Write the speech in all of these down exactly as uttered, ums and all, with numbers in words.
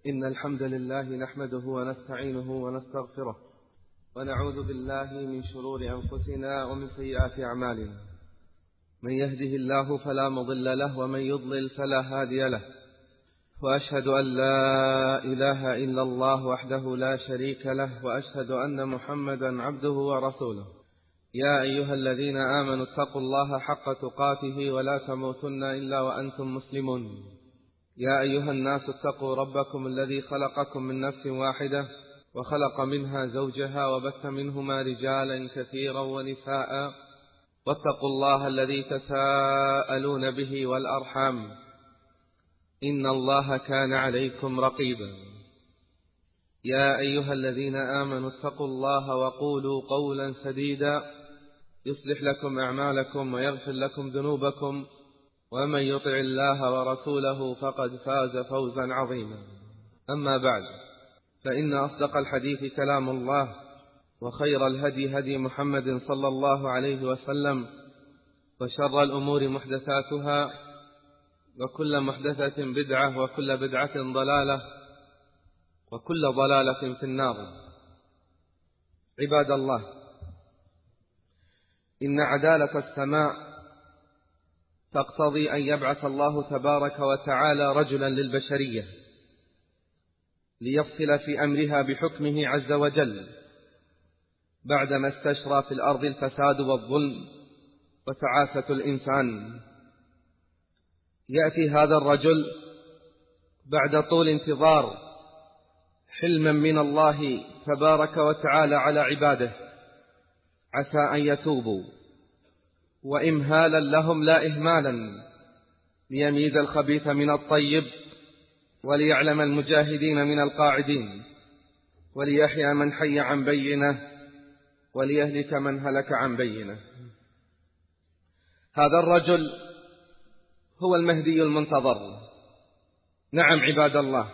إن الحمد لله نحمده ونستعينه ونستغفره ونعوذ بالله من شرور أنفسنا ومن سيئات أعمالنا. من يهده الله فلا مضل له ومن يضلل فلا هادي له، وأشهد أن لا إله إلا الله وحده لا شريك له، وأشهد أن محمدا عبده ورسوله. يا أيها الذين آمنوا اتقوا الله حق تقاته ولا تموتن إلا وأنتم مسلمون. يا أيها الناس اتقوا ربكم الذي خلقكم من نفس واحدة وخلق منها زوجها وبث منهما رجالا كثيرا ونساء، واتقوا الله الذي تساءلون به والأرحام، إن الله كان عليكم رقيبا. يا أيها الذين آمنوا اتقوا الله وقولوا قولا سديدا يصلح لكم أعمالكم ويغفر لكم ذنوبكم، ومن يطع الله ورسوله فقد فاز فوزا عظيما. أما بعد، فإن أصدق الحديث كلام الله، وخير الهدي هدي محمد صلى الله عليه وسلم، وشر الأمور محدثاتها، وكل محدثة بدعة، وكل بدعة ضلالة، وكل ضلالة في النار. عباد الله، إن عدالة السماء تقتضي أن يبعث الله تبارك وتعالى رجلا للبشرية ليفصل في أمرها بحكمه عز وجل، بعدما استشرى في الأرض الفساد والظلم وتعاسة الإنسان. يأتي هذا الرجل بعد طول انتظار حلما من الله تبارك وتعالى على عباده، عسى أن يتوبوا، وإمهالا لهم لا إهمالا، ليميز الخبيث من الطيب، وليعلم المجاهدين من القاعدين، وليحيى من حي عن بينه، وليهلك من هلك عن بينه. هذا الرجل هو المهدي المنتظر. نعم عباد الله،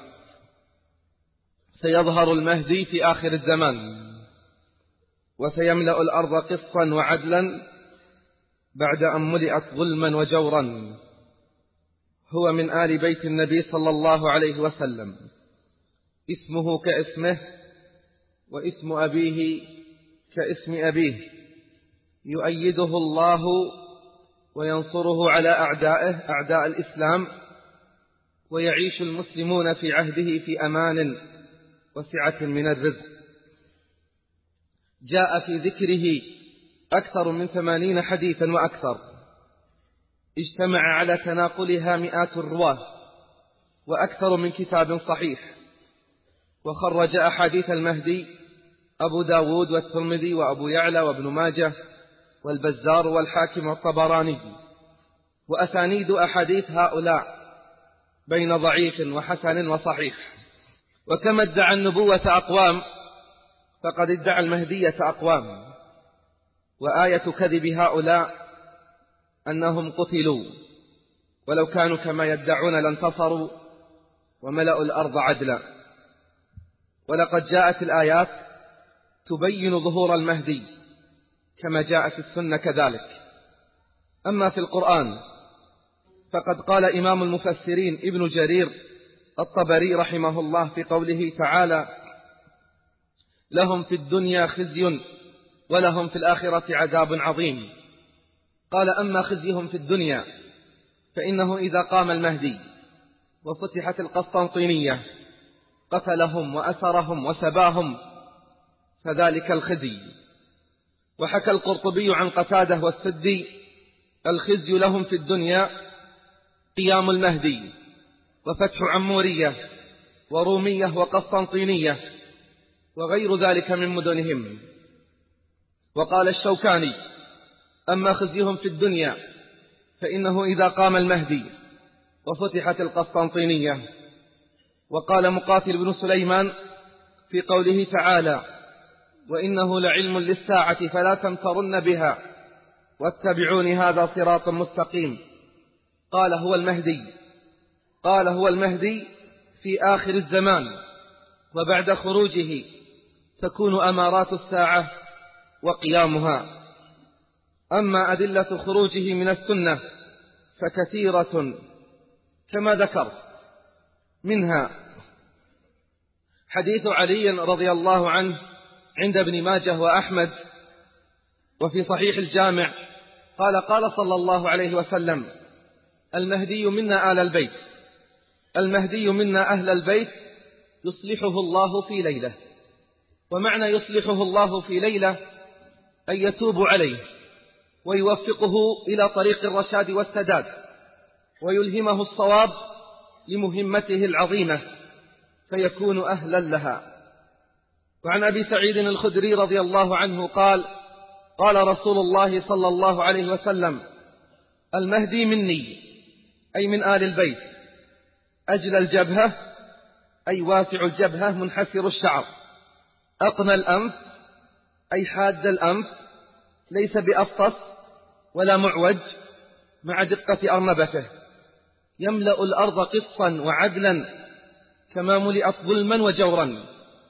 سيظهر المهدي في آخر الزمان، وسيملأ الأرض قسطا وعدلا بعد أن ملئت ظلما وجورا. هو من آل بيت النبي صلى الله عليه وسلم، اسمه كاسمه، واسم أبيه كاسم أبيه، يؤيده الله وينصره على أعدائه أعداء الإسلام، ويعيش المسلمون في عهده في أمان وسعة من الرزق. جاء في ذكره أكثر من ثمانين حديثا وأكثر، اجتمع على تناقلها مئات الرواه، وأكثر من كتاب صحيح. وخرج أحاديث المهدي أبو داود والترمذي وأبو يعلى وابن ماجه والبزار والحاكم والطبراني. وأسانيد أحاديث هؤلاء بين ضعيف وحسن وصحيح. وكما ادعى النبوة أقوام، فقد ادعى المهدية أقوام. وآية كذب هؤلاء أنهم قتلوا، ولو كانوا كما يدعون لانتصروا وملأوا الأرض عدلا. ولقد جاءت الآيات تبين ظهور المهدي كما جاءت السنة كذلك. أما في القرآن فقد قال إمام المفسرين ابن جرير الطبري رحمه الله في قوله تعالى: لهم في الدنيا خزي ولهم في الآخرة عذاب عظيم. قال: أما خزيهم في الدنيا فإنه إذا قام المهدي وفتحت القسطنطينية قتلهم وأسرهم وسباهم، فذلك الخزي. وحكى القرطبي عن قتاده والسدي: الخزي لهم في الدنيا قيام المهدي وفتح عمورية ورومية وقسطنطينية وغير ذلك من مدنهم. وقال الشوكاني: أما خزيهم في الدنيا فإنه إذا قام المهدي وفتحت القسطنطينية. وقال مقاتل بن سليمان في قوله تعالى: وإنه لعلم للساعة فلا تمترن بها واتبعوني هذا صراط مستقيم. قال هو المهدي قال هو المهدي في آخر الزمان، وبعد خروجه تكون أمارات الساعة وقيامها. أما أدلة خروجه من السنة فكثيرة كما ذكرت، منها حديث علي رضي الله عنه عند ابن ماجه وأحمد وفي صحيح الجامع قال قال صلى الله عليه وسلم: المهدي منا آل البيت، المهدي منا أهل البيت يصلحه الله في ليلة. ومعنى يصلحه الله في ليلة أن يتوب عليه ويوفقه إلى طريق الرشاد والسداد ويلهمه الصواب لمهمته العظيمة فيكون أهلا لها. وعن أبي سعيد الخدري رضي الله عنه قال قال رسول الله صلى الله عليه وسلم: المهدي مني، أي من آل البيت، أجل الجبهة، أي واسع الجبهة منحسر الشعر، أقنى الأنف، أي حاد الأنف، ليس بأفطس ولا معوج، مع دقة أرنبته، يملأ الأرض قسطا وعدلا كما ملئت ظلما وجورا،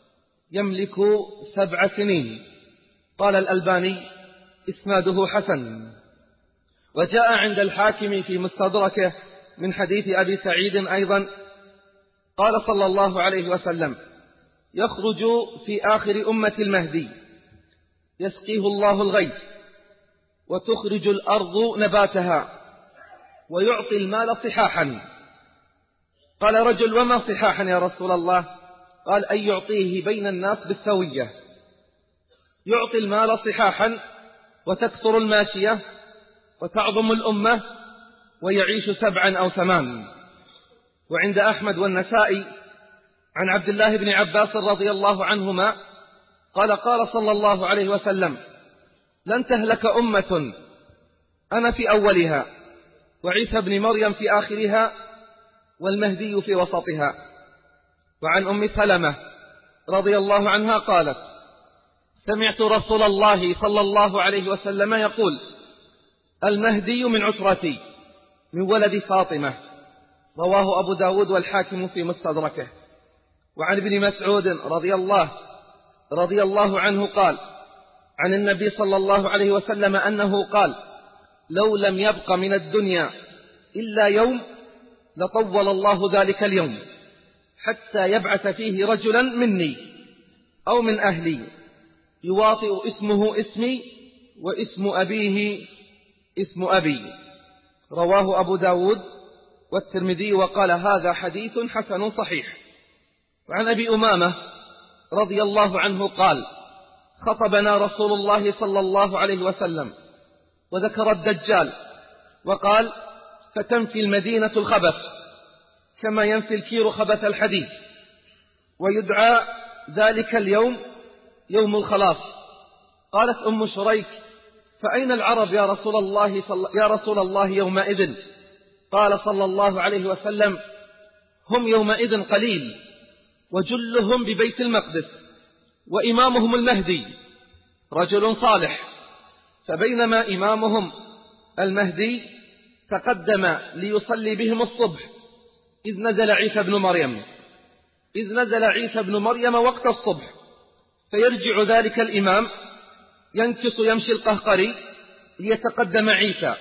يملك سبع سنين. قال الألباني: إسناده حسن. وجاء عند الحاكم في مستدركه من حديث أبي سعيد أيضا قال صلى الله عليه وسلم: يخرج في آخر أمة المهدي يسقيه الله الغيث وتخرج الأرض نباتها ويعطي المال صحاحا. قال رجل: وما صحاحا يا رسول الله؟ قال: أن يعطيه بين الناس بالسوية، يعطي المال صحاحا وتكثر الماشية وتعظم الأمة ويعيش سبعا أو ثمان. وعند أحمد والنسائي عن عبد الله بن عباس رضي الله عنهما قال قال صلى الله عليه وسلم: لن تهلك أمة أنا في أولها وعيسى بن مريم في آخرها والمهدي في وسطها. وعن أم سلمة رضي الله عنها قالت: سمعت رسول الله صلى الله عليه وسلم يقول: المهدي من عترتي من ولد فاطمة. رواه أبو داود والحاكم في مستدركه. وعن ابن مسعود رضي الله رضي الله عنه قال عن النبي صلى الله عليه وسلم أنه قال: لو لم يبق من الدنيا إلا يوم لطول الله ذلك اليوم حتى يبعث فيه رجلا مني أو من أهلي يواطئ اسمه اسمي واسم أبيه اسم أبي. رواه أبو داود والترمذي وقال: هذا حديث حسن صحيح. وعن أبي أمامة رضي الله عنه قال: خطبنا رسول الله صلى الله عليه وسلم وذكر الدجال وقال: فتنفي المدينة الخبث كما ينفي الكير خبث الحديد، ويدعى ذلك اليوم يوم الخلاص. قالت أم شريك: فأين العرب يا رسول الله صل... يا رسول الله يومئذ؟ قال صلى الله عليه وسلم: هم يومئذ قليل وجلهم ببيت المقدس وإمامهم المهدي رجل صالح. فبينما إمامهم المهدي تقدم ليصلي بهم الصبح إذ نزل عيسى بن مريم إذ نزل عيسى بن مريم وقت الصبح، فيرجع ذلك الإمام ينكص يمشي القهقري ليتقدم عيسى،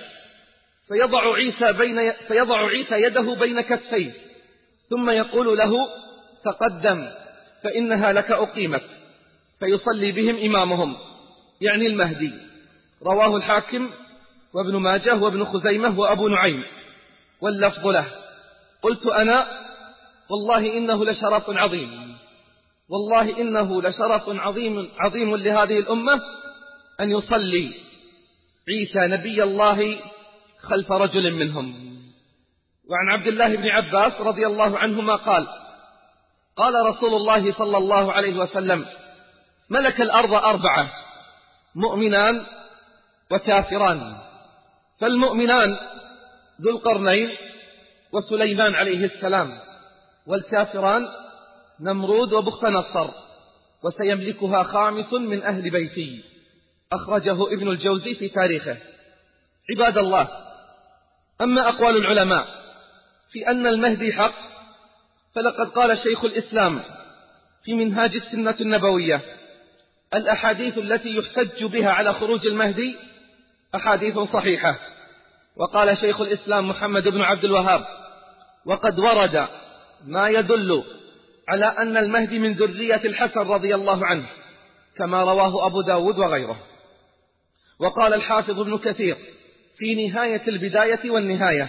فيضع عيسى بين فيضع عيسى يده بين كتفيه ثم يقول له: تقدم فإنها لك أقيمت، فيصلي بهم إمامهم يعني المهدي. رواه الحاكم وابن ماجه وابن خزيمة وأبو نعيم واللفظ له. قلت أنا: والله إنه لشرف عظيم، والله إنه لشرف عظيم عظيم لهذه الأمة أن يصلي عيسى نبي الله خلف رجل منهم. وعن عبد الله بن عباس رضي الله عنهما قال: قال رسول الله صلى الله عليه وسلم: ملك الأرض أربعة: مؤمنان وكافران. فالمؤمنان ذو القرنين وسليمان عليه السلام، والكافران نمرود وبخت نصر، وسيملكها خامس من أهل بيتي. أخرجه ابن الجوزي في تاريخه. عباد الله، أما أقوال العلماء في أن المهدي حق فلقد قال شيخ الإسلام في منهاج السنة النبوية: الأحاديث التي يحتج بها على خروج المهدي أحاديث صحيحة. وقال شيخ الإسلام محمد بن عبد الوهاب: وقد ورد ما يدل على أن المهدي من ذرية الحسن رضي الله عنه كما رواه أبو داود وغيره. وقال الحافظ ابن كثير في نهاية البداية والنهاية: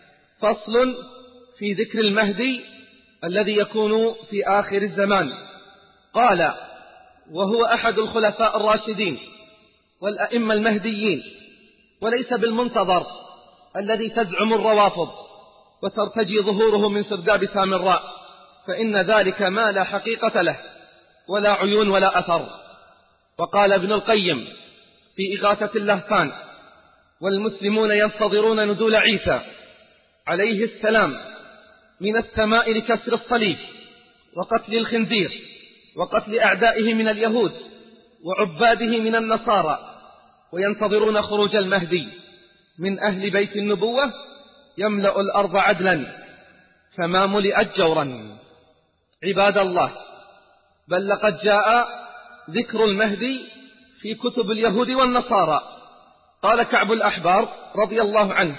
فصل في ذكر المهدي الذي يكون في آخر الزمان. قال: وهو أحد الخلفاء الراشدين والأئمة المهديين، وليس بالمنتظر الذي تزعم الروافض وترتجي ظهوره من سرداب سامراء، فإن ذلك ما لا حقيقة له ولا عيون ولا أثر. وقال ابن القيم في إغاثة اللهفان: والمسلمون ينتظرون نزول عيسى عليه السلام من السماء لكسر الصليب وقتل الخنزير وقتل أعدائه من اليهود وعباده من النصارى، وينتظرون خروج المهدي من أهل بيت النبوة يملأ الأرض عدلا كما ملئت جورا. عباد الله، بل لقد جاء ذكر المهدي في كتب اليهود والنصارى. قال كعب الأحبار رضي الله عنه: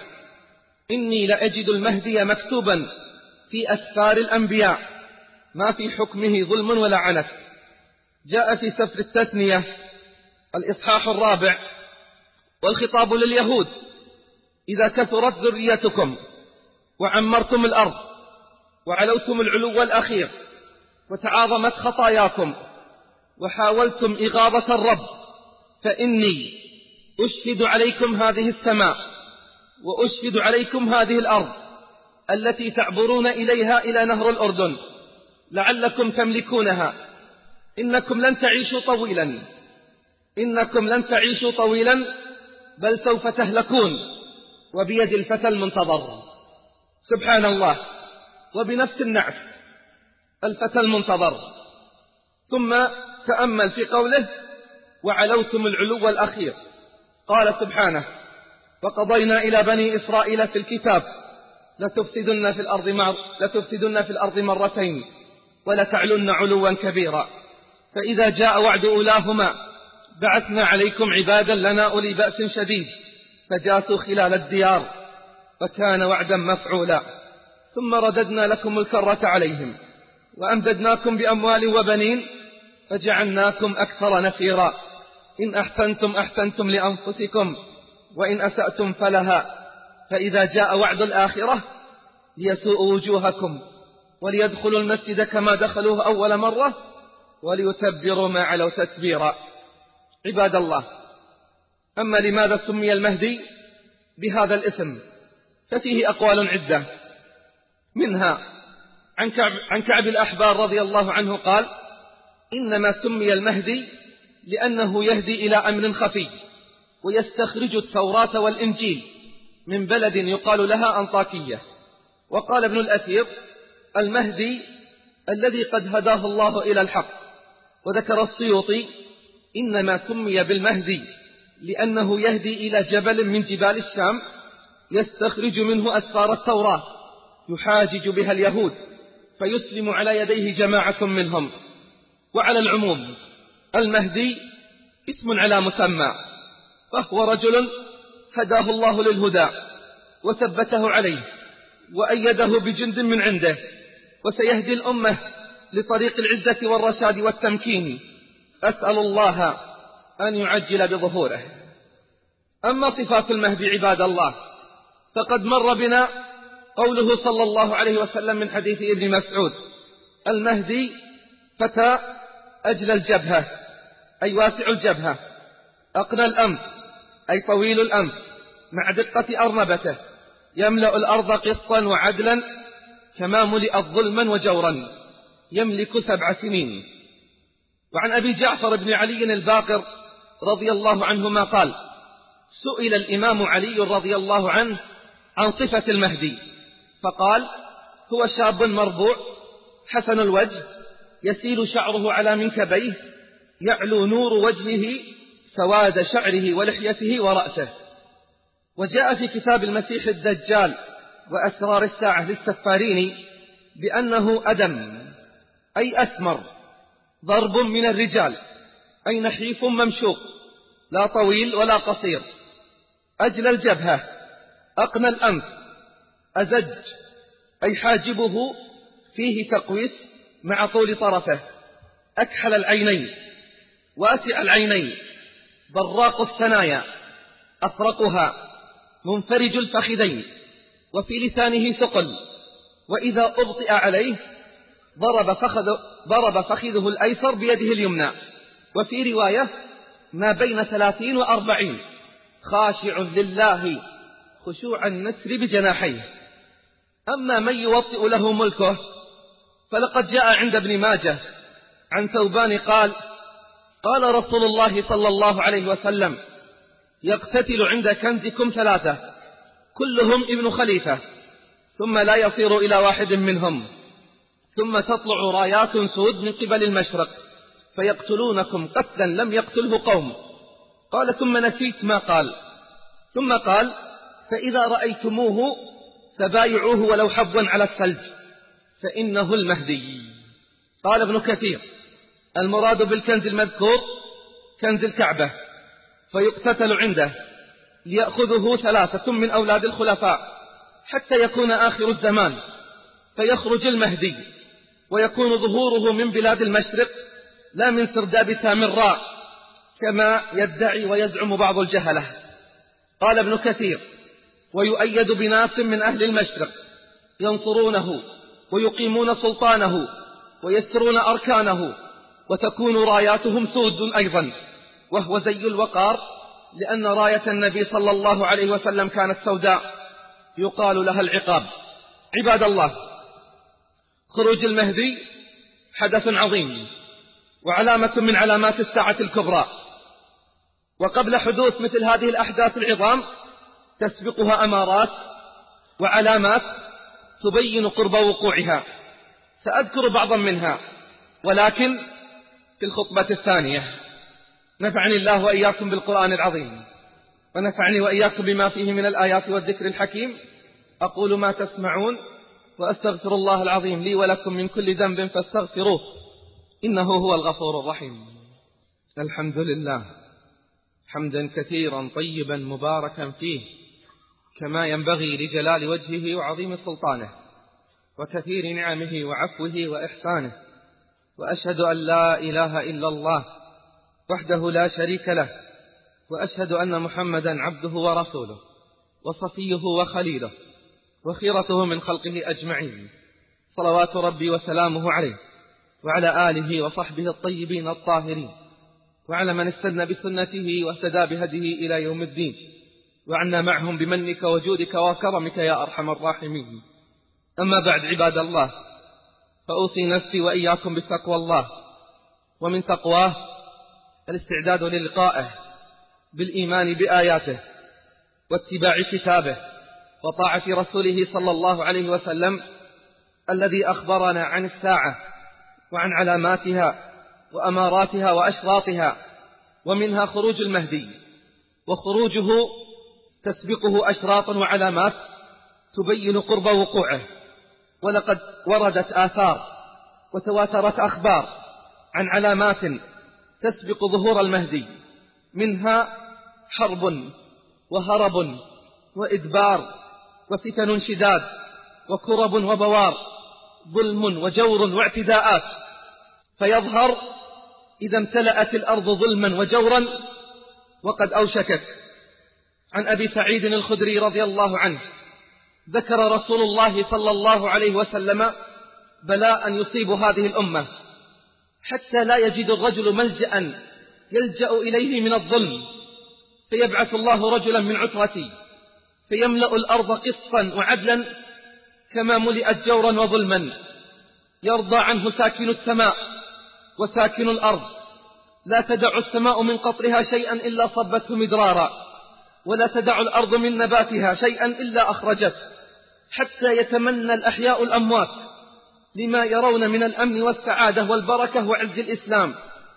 إني لأجد المهدي مكتوبا في أسفار الأنبياء ما في حكمه ظلم ولا عنت. جاء في سفر التثنية الإصحاح الرابع: والخطاب لليهود: إذا كثرت ذريتكم وعمرتم الأرض وعلوتم العلو الأخير وتعاظمت خطاياكم وحاولتم إغاظة الرب، فإني أشهد عليكم هذه السماء وأشهد عليكم هذه الأرض التي تعبرون إليها إلى نهر الأردن لعلكم تملكونها. إنكم لن تعيشوا طويلا إنكم لن تعيشوا طويلا بل سوف تهلكون، وبيد الفتى المنتظر. سبحان الله، وبنفس النعت الفتى المنتظر. ثم تأمل في قوله: وعلوتم العلو الأخير. قال سبحانه: وقضينا إلى بني إسرائيل في الكتاب لتفسدن في الأرض مر... لتفسدن في الأرض مرتين ولتعلن علوا كبيرا، فإذا جاء وعد أولاهما بعثنا عليكم عبادا لنا أولي بأس شديد فجاسوا خلال الديار فكان وعدا مفعولا، ثم رددنا لكم الكرة عليهم وأمددناكم بأموال وبنين فجعلناكم أكثر نفيرا. إن أحسنتم أحسنتم لأنفسكم وإن أسأتم فلها، فإذا جاء وعد الآخرة ليسوءوا وجوهكم وليدخلوا المسجد كما دخلوه أول مرة وليتبروا ما علوا تتبيرا. عباد الله، أما لماذا سمي المهدي بهذا الاسم ففيه أقوال عدة، منها عن كعب, عن كعب الأحبار رضي الله عنه قال: إنما سمي المهدي لأنه يهدي إلى أمر خفي ويستخرج التوراة والإنجيل من بلد يقال لها أنطاكية. وقال ابن الأثير: المهدي الذي قد هداه الله إلى الحق. وذكر السيوطي: إنما سمي بالمهدي لأنه يهدي إلى جبل من جبال الشام يستخرج منه أسفار التوراة يحاجج بها اليهود فيسلم على يديه جماعة منهم. وعلى العموم المهدي اسم على مسمى، فهو رجل هداه الله للهدى وثبته عليه وأيده بجند من عنده، وسيهدي الأمة لطريق العزة والرشاد والتمكين. أسأل الله أن يعجل بظهوره. أما صفات المهدي عباد الله، فقد مر بنا قوله صلى الله عليه وسلم من حديث ابن مسعود: المهدي فتى أجل الجبهة أي واسع الجبهة، أقنى الأنف أي طويل الأنف مع دقة أرنبته، يملأ الأرض قسطا وعدلا كما ملئت ظلما وجورا، يملك سبع سنين. وعن أبي جعفر بن علي الباقر رضي الله عنهما قال: سئل الإمام علي رضي الله عنه عن صفة المهدي فقال: هو شاب مربوع حسن الوجه يسيل شعره على منكبيه، يعلو نور وجهه سواد شعره ولحيته ورأسه. وجاء في كتاب المسيح الدجال وأسرار الساعة للسفاريني بأنه أدم أي أسمر، ضرب من الرجال أي نحيف ممشوق، لا طويل ولا قصير، أجل الجبهة، أقنى الأنف، أزج أي حاجبه فيه تقويس مع طول طرفه، أكحل العينين، واسع العينين، براق الثنايا، أفرقها، منفرج الفخذين، وفي لسانه ثقل، وإذا أبطئ عليه ضرب فخذ ضرب فخذه الأيسر بيده اليمنى. وفي رواية ما بين ثلاثين وأربعين، خاشع لله خشوع النسر بجناحيه. أما من يوطئ له ملكه فلقد جاء عند ابن ماجه عن ثوبان قال: قال رسول الله صلى الله عليه وسلم: يقتتل عند كنزكم ثلاثة كلهم ابن خليفة، ثم لا يصير إلى واحد منهم، ثم تطلع رايات سود من قبل المشرق فيقتلونكم قتلا لم يقتله قوم. قال: ثم نسيت ما قال. ثم قال: فإذا رأيتموه فبايعوه ولو حبوا على الثلج فإنه المهدي. قال ابن كثير: المراد بالكنز المذكور كنز الكعبة، فيقتتل عنده ليأخذه ثلاثة من أولاد الخلفاء حتى يكون آخر الزمان، فيخرج المهدي ويكون ظهوره من بلاد المشرق لا من سرداب سامراء كما يدعي ويزعم بعض الجهلة. قال ابن كثير: ويؤيد بناس من أهل المشرق ينصرونه ويقيمون سلطانه ويسترون أركانه، وتكون راياتهم سود أيضا، وهو زي الوقار، لأن راية النبي صلى الله عليه وسلم كانت سوداء يقال لها العقاب. عباد الله، خروج المهدي حدث عظيم وعلامة من علامات الساعة الكبرى، وقبل حدوث مثل هذه الأحداث العظام تسبقها أمارات وعلامات تبين قرب وقوعها. سأذكر بعضا منها ولكن في الخطبة الثانية. نفعني الله وإياكم بالقرآن العظيم، ونفعني وإياكم بما فيه من الآيات والذكر الحكيم. أقول ما تسمعون وأستغفر الله العظيم لي ولكم من كل ذنب فاستغفروه إنه هو الغفور الرحيم. الحمد لله حمدا كثيرا طيبا مباركا فيه، كما ينبغي لجلال وجهه وعظيم سلطانه وكثير نعمه وعفوه وإحسانه. وأشهد أن لا إله إلا الله وحده لا شريك له، وأشهد أن محمدا عبده ورسوله وصفيه وخليله وخيرته من خلقه أجمعين، صلوات ربي وسلامه عليه وعلى آله وصحبه الطيبين الطاهرين، وعلى من استنى بسنته واهتدى بهديه إلى يوم الدين، وعنا معهم بمنك وجودك وكرمك يا أرحم الراحمين. أما بعد، عباد الله، فأوصي نفسي وإياكم بتقوى الله، ومن تقواه الاستعداد للقائه بالإيمان بآياته واتباع كتابه وطاعة رسوله صلى الله عليه وسلم الذي أخبرنا عن الساعة وعن علاماتها وأماراتها وأشراطها، ومنها خروج المهدي، وخروجه تسبقه أشراط وعلامات تبين قرب وقوعه. ولقد وردت آثار وتواترت أخبار عن علامات تسبق ظهور المهدي، منها حرب وهرب وإدبار وفتن شداد وكرب وبوار، ظلم وجور واعتداءات، فيظهر إذا امتلأت الأرض ظلما وجورا وقد أوشكت. عن أبي سعيد الخدري رضي الله عنه ذكر رسول الله صلى الله عليه وسلم بلاء يصيب هذه الأمة حتى لا يجد الرجل ملجأ يلجأ إليه من الظلم، فيبعث الله رجلا من عترتي فيملأ الأرض قسطا وعدلا كما ملئت جورا وظلما، يرضى عنه ساكن السماء وساكن الأرض، لا تدع السماء من قطرها شيئا إلا صبته مدرارا، ولا تدع الأرض من نباتها شيئا إلا أخرجت، حتى يتمنى الأحياء الأموات لما يرون من الأمن والسعادة والبركة وعز الإسلام.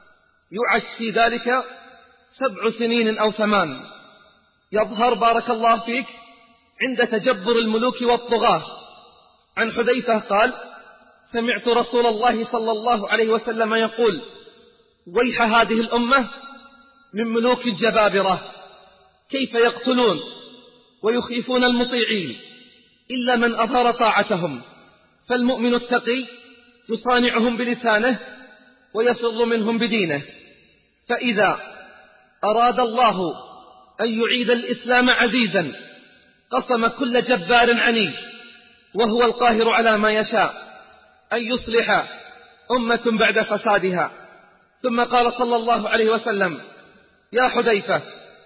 يعش في ذلك سبع سنين أو ثمان. يظهر بارك الله فيك عند تجبر الملوك والطغاة. عن حذيفة قال: سمعت رسول الله صلى الله عليه وسلم يقول: ويح هذه الأمة من ملوك الجبابرة، كيف يقتلون ويخيفون المطيعين إلا من أظهر طاعتهم. فالمؤمن التقي يصانعهم بلسانه ويفر منهم بدينه. فإذا أراد الله أن يعيد الإسلام عزيزا قسم كل جبار عنيد وهو القاهر على ما يشاء أن يصلح أمة بعد فسادها. ثم قال صلى الله عليه وسلم: يا حذيفة،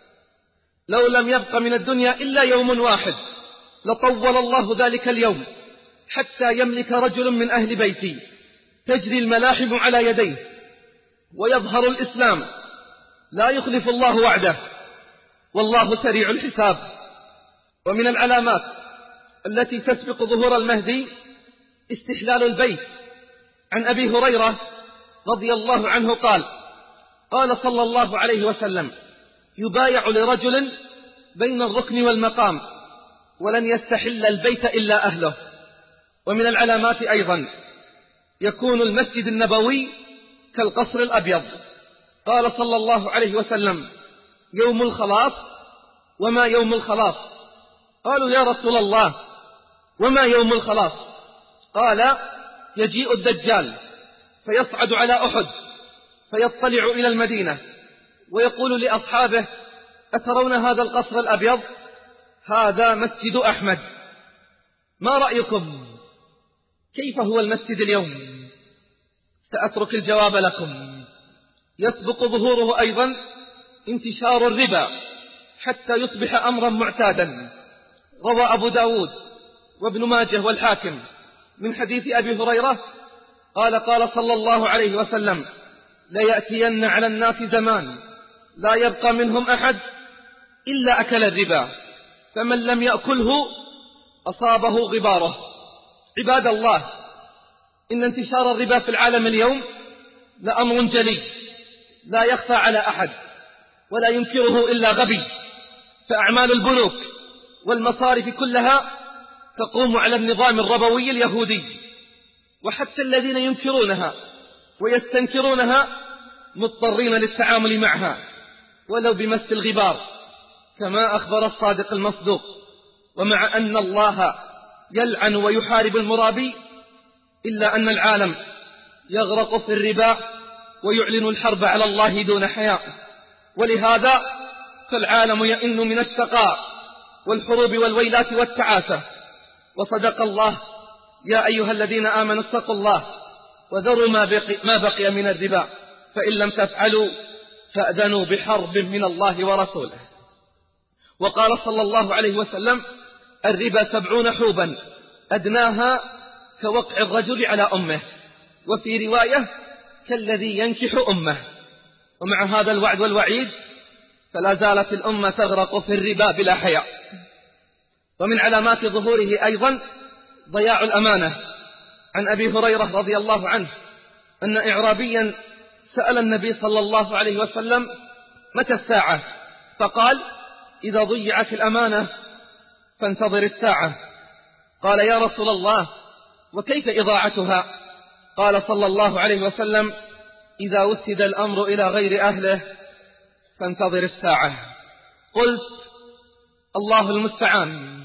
لو لم يبق من الدنيا إلا يوم واحد لطول الله ذلك اليوم حتى يملك رجل من أهل بيتي تجري الملاحم على يديه ويظهر الإسلام لا يخلف الله وعده والله سريع الحساب. ومن العلامات التي تسبق ظهور المهدي استحلال البيت. عن أبي هريرة رضي الله عنه قال: قال صلى الله عليه وسلم: يبايع لرجل بين الركن والمقام ولن يستحل البيت إلا أهله. ومن العلامات أيضا يكون المسجد النبوي كالقصر الأبيض. قال صلى الله عليه وسلم: يوم الخلاص. وما يوم الخلاص؟ قالوا: يا رسول الله، وما يوم الخلاص؟ قال: يجيء الدجال فيصعد على أحد فيطلع إلى المدينة ويقول لأصحابه: أترون هذا القصر الأبيض؟ هذا مسجد أحمد، ما رأيكم؟ كيف هو المسجد اليوم؟ سأترك الجواب لكم. يسبق ظهوره أيضا انتشار الربا حتى يصبح أمرا معتادا. روى أبو داود وابن ماجه والحاكم من حديث أبي هريرة قال: قال صلى الله عليه وسلم: ليأتين على الناس زمان لا يبقى منهم أحد إلا أكل الربا، فمن لم يأكله أصابه غباره. عباد الله، إن انتشار الربا في العالم اليوم لأمر جلي لا يخفى على أحد ولا ينكره إلا غبي. فأعمال البنوك والمصارف كلها تقوم على النظام الربوي اليهودي، وحتى الذين ينكرونها ويستنكرونها مضطرين للتعامل معها ولو بمس الغبار، كما أخبر الصادق المصدوق. ومع أن الله يلعن ويحارب المرابي إلا أن العالم يغرق في الربا ويعلن الحرب على الله دون حياء. ولهذا فالعالم يئن من الشقاء والحروب والويلات والتعاسة. وصدق الله: يا أيها الذين آمنوا اتقوا الله وذروا ما بقي, ما بقي من الربا فإن لم تفعلوا فأذنوا بحرب من الله ورسوله. وقال صلى الله عليه وسلم: الربا سبعون حوبا أدناها كوقع الرجل على أمه، وفي رواية كالذي ينكح أمه. ومع هذا الوعد والوعيد فلا زالت الأمة تغرق في الربا بلا حياء. ومن علامات ظهوره أيضا ضياع الأمانة. عن أبي هريرة رضي الله عنه أن إعرابيا سأل النبي صلى الله عليه وسلم: متى الساعة؟ فقال: إذا ضيعت الأمانة فانتظر الساعة. قال: يا رسول الله، وكيف إضاعتها؟ قال صلى الله عليه وسلم: إذا وسد الأمر إلى غير أهله فانتظر الساعة. قلت: الله المستعان.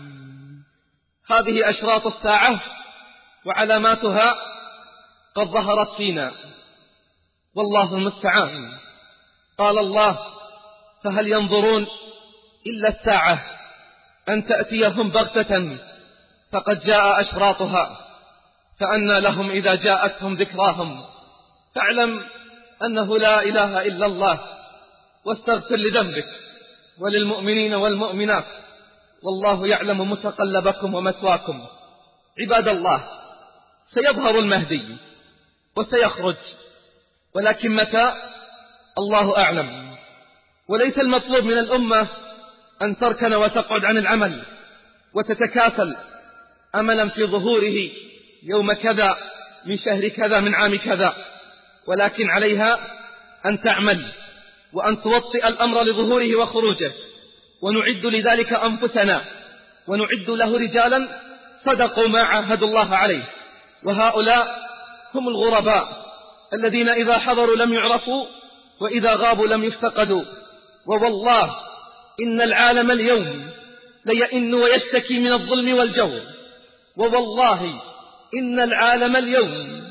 هذه أشراط الساعة وعلاماتها قد ظهرت فينا، والله المستعان. قال الله: فهل ينظرون إلا الساعة أن تأتيهم بغتة فقد جاء أشراطها، فأنى لهم إذا جاءتهم ذكراهم. فاعلم أنه لا إله إلا الله، واستغفر لذنبك وللمؤمنين والمؤمنات، والله يعلم متقلبكم ومثواكم. عباد الله، سيظهر المهدي وسيخرج، ولكن متى؟ الله أعلم. وليس المطلوب من الأمة أن تركن وتقعد عن العمل وتتكاسل أملا في ظهوره يوم كذا من شهر كذا من عام كذا، ولكن عليها أن تعمل وأن توطئ الأمر لظهوره وخروجه، ونعد لذلك أنفسنا، ونعد له رجالا صدقوا ما عاهدوا الله عليه. وهؤلاء هم الغرباء الذين إذا حضروا لم يعرفوا وإذا غابوا لم يفتقدوا. ووالله إن العالم اليوم ليئن ويشتكي من الظلم والجور، ووالله إن العالم اليوم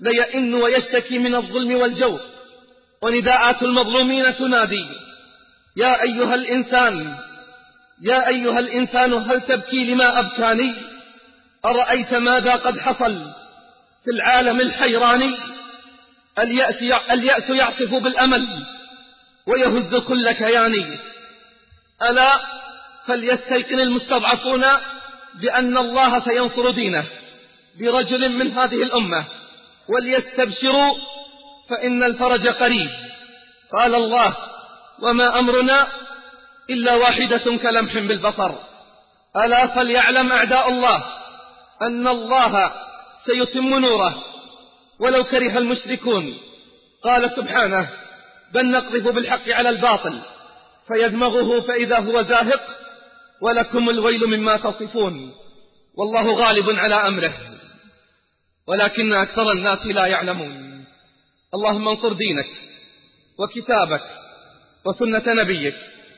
ليئن ويشتكي من الظلم والجور، ونداءات المظلومين تنادي: يا أيها الإنسان يا أيها الإنسان هل تبكي لما أبكاني؟ أرأيت ماذا قد حصل في العالم الحيراني؟ اليأس, اليأس يعصف بالأمل ويهز كل كياني. ألا فليستيقن المستضعفون بأن الله سينصر دينه برجل من هذه الأمة، وليستبشروا فإن الفرج قريب. قال الله: وما أمرنا إلا واحدة كلمح بالبصر. ألا فليعلم أعداء الله أن الله سيتم نوره ولو كره المشركون. قال سبحانه: بل نقذف بالحق على الباطل فيدمغه فإذا هو زاهق ولكم الويل مما تصفون. والله غالب على أمره ولكن أكثر الناس لا يعلمون. اللهم انصر دينك وكتابك وسنة نبيك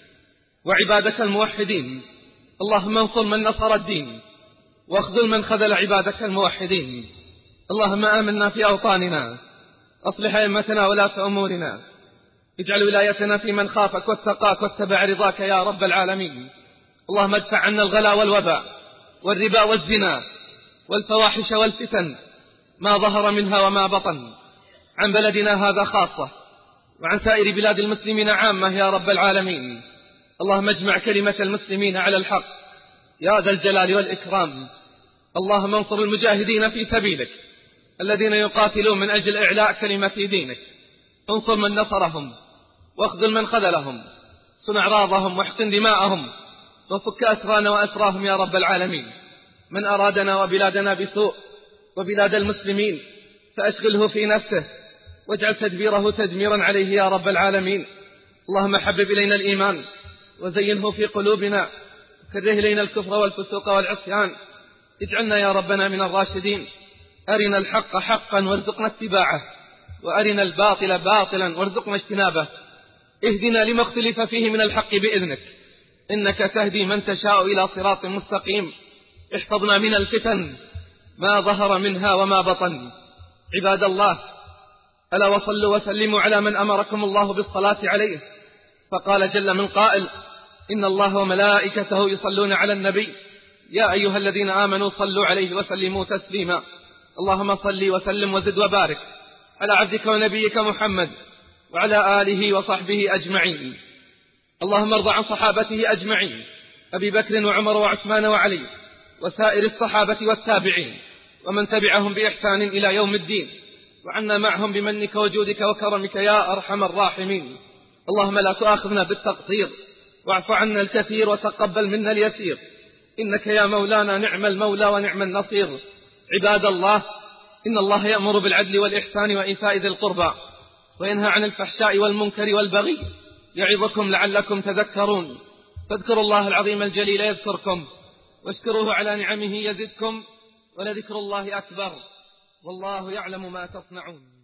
وعبادك الموحدين. اللهم انصر من نصر الدين واخذل من خذل عبادك الموحدين. اللهم آمنا في أوطاننا، أصلح أئمتنا ولاة أمورنا، اجعل ولايتنا في من خافك واتقاك واتبع رضاك يا رب العالمين. اللهم ادفع عنا الغلا والوباء والربا والزنا والفواحش والفتن ما ظهر منها وما بطن، عن بلدنا هذا خاصة وعن سائر بلاد المسلمين عامة يا رب العالمين. اللهم اجمع كلمة المسلمين على الحق يا ذا الجلال والإكرام. اللهم انصر المجاهدين في سبيلك الذين يقاتلون من أجل إعلاء كلمة دينك. انصر من نصرهم واخذل من خذلهم، صن أعراضهم واحقن دماءهم، وفك أسرانا وأسراهم يا رب العالمين. من أرادنا وبلادنا بسوء وبلاد المسلمين فأشغله في نفسه واجعل تدبيره تدميرا عليه يا رب العالمين. اللهم حبب إلينا الإيمان وزينه في قلوبنا، كره إلينا الكفر والفسوق والعصيان، اجعلنا يا ربنا من الراشدين. أرنا الحق حقا وارزقنا اتباعه، وأرنا الباطل باطلا وارزقنا اجتنابه. اهدنا لما اختلف فيه من الحق بإذنك، إنك تهدي من تشاء إلى صراط مستقيم. احفظنا من الفتن ما ظهر منها وما بطن. عباد الله، ألا وصلوا وسلموا على من أمركم الله بالصلاة عليه، فقال جل من قائل: إن الله وملائكته يصلون على النبي يا أيها الذين آمنوا صلوا عليه وسلموا تسليما. اللهم صل وسلم وزد وبارك على عبدك ونبيك محمد وعلى آله وصحبه أجمعين. اللهم ارض عن صحابته أجمعين، أبي بكر وعمر وعثمان وعلي وسائر الصحابة والتابعين ومن تبعهم بإحسان إلى يوم الدين، وعنا معهم بمنك وجودك وكرمك يا أرحم الراحمين. اللهم لا تؤاخذنا بالتقصير، واعف عنا الكثير وتقبل منا اليسير، إنك يا مولانا نعم المولى ونعم النصير. عباد الله، إن الله يأمر بالعدل والإحسان وإيتاء ذي القربى وينهى عن الفحشاء والمنكر والبغي، يعظكم لعلكم تذكرون. فاذكروا الله العظيم الجليل يذكركم، واشكروه على نعمه يزدكم، ولذكر الله أكبر، والله يعلم ما تصنعون.